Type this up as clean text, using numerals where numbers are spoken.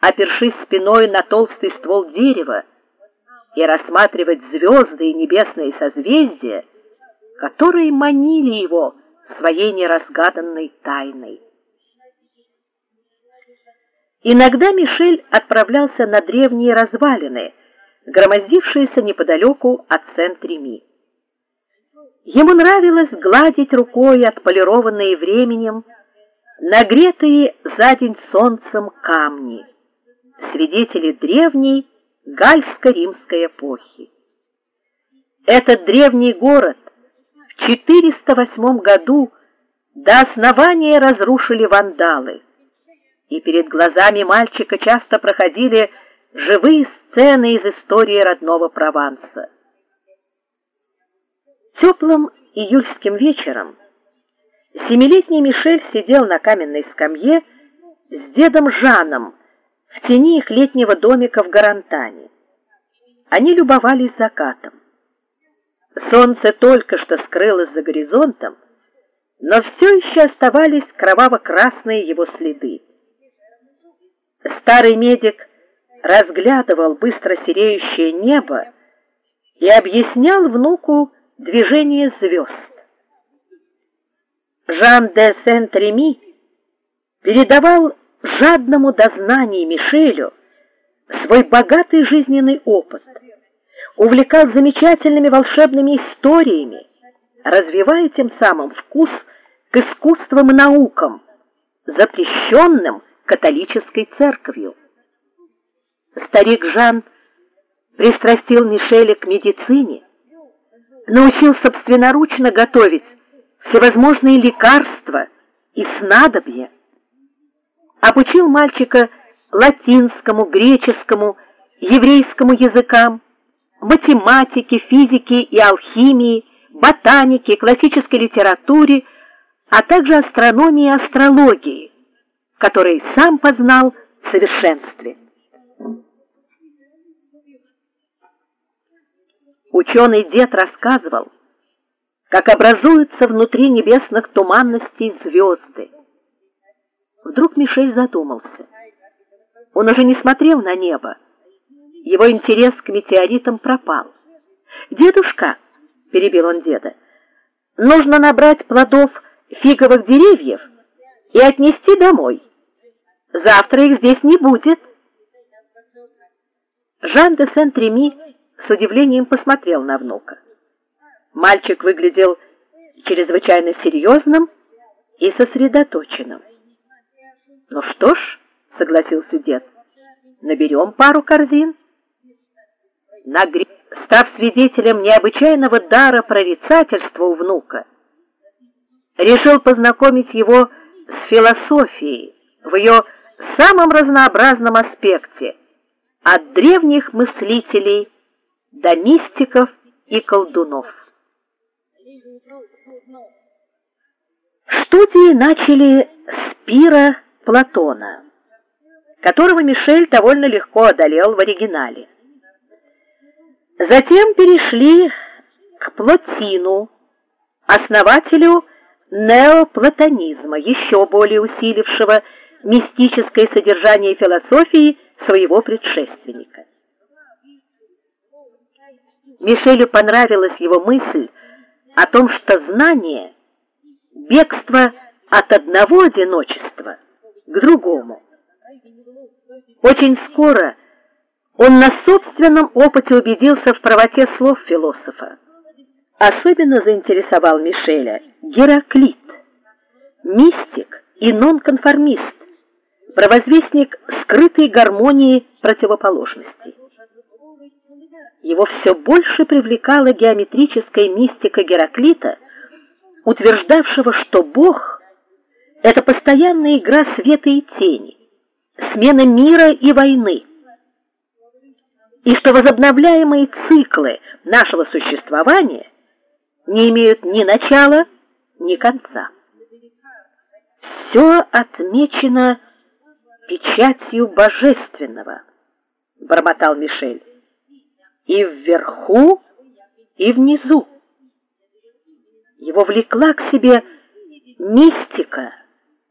опершись спиной на толстый ствол дерева, и рассматривать звезды и небесные созвездия, которые манили его своей неразгаданной тайной. Иногда Мишель отправлялся на древние развалины, громоздившиеся неподалеку от Сент-Реми. Ему нравилось гладить рукой отполированные временем, нагретые за день солнцем камни, свидетели древней гальско-римской эпохи. Этот древний город в 408 году до основания разрушили вандалы, и перед глазами мальчика часто проходили живые сцены из истории родного Прованса. Теплым июльским вечером 7-летний Мишель сидел на каменной скамье с дедом Жаном в тени их летнего домика в Гарантане. Они любовались закатом. Солнце только что скрылось за горизонтом, но все еще оставались кроваво-красные его следы. Старый медик разглядывал быстро сереющее небо и объяснял внуку движение звезд. Жан де Сент-Реми передавал жадному до знаний Мишелю свой богатый жизненный опыт, увлекал замечательными волшебными историями, развивая тем самым вкус к искусствам и наукам, запрещенным католической церковью. Старик Жан пристрастил Мишеля к медицине, научил собственноручно готовить всевозможные лекарства и снадобья, обучил мальчика латинскому, греческому, еврейскому языкам, математике, физике и алхимии, ботанике, классической литературе, а также астрономии и астрологии, которые сам познал в совершенстве. Ученый дед рассказывал, как образуются внутри небесных туманностей звезды. Вдруг Мишель задумался. Он уже не смотрел на небо. Его интерес к метеоритам пропал. «Дедушка», — перебил он деда, — «нужно набрать плодов фиговых деревьев и отнести домой. Завтра их здесь не будет». Жан де Сент-Реми с удивлением посмотрел на внука. Мальчик выглядел чрезвычайно серьезным и сосредоточенным. «Ну что ж», — согласился дед, — «наберем пару корзин». Став свидетелем необычайного дара прорицательства у внука, решил познакомить его с философией в ее самом разнообразном аспекте, от древних мыслителей до мистиков и колдунов. Студии начали с пира Платона, которого Мишель довольно легко одолел в оригинале. Затем перешли к Плотину, основателю неоплатонизма, еще более усилившего мистическое содержание философии своего предшественника. Мишелю понравилась его мысль о том, что знание – бегство от одного одиночества к другому. Очень скоро он на собственном опыте убедился в правоте слов философа. Особенно заинтересовал Мишеля Гераклит, мистик и нонконформист, провозвестник скрытой гармонии противоположностей. Его все больше привлекала геометрическая мистика Гераклита, утверждавшего, что Бог – это постоянная игра света и тени, смена мира и войны, и что возобновляемые циклы нашего существования не имеют ни начала, ни конца. Все отмечено печатью божественного, бормотал Мишель, и вверху, и внизу. Его влекла к себе мистика,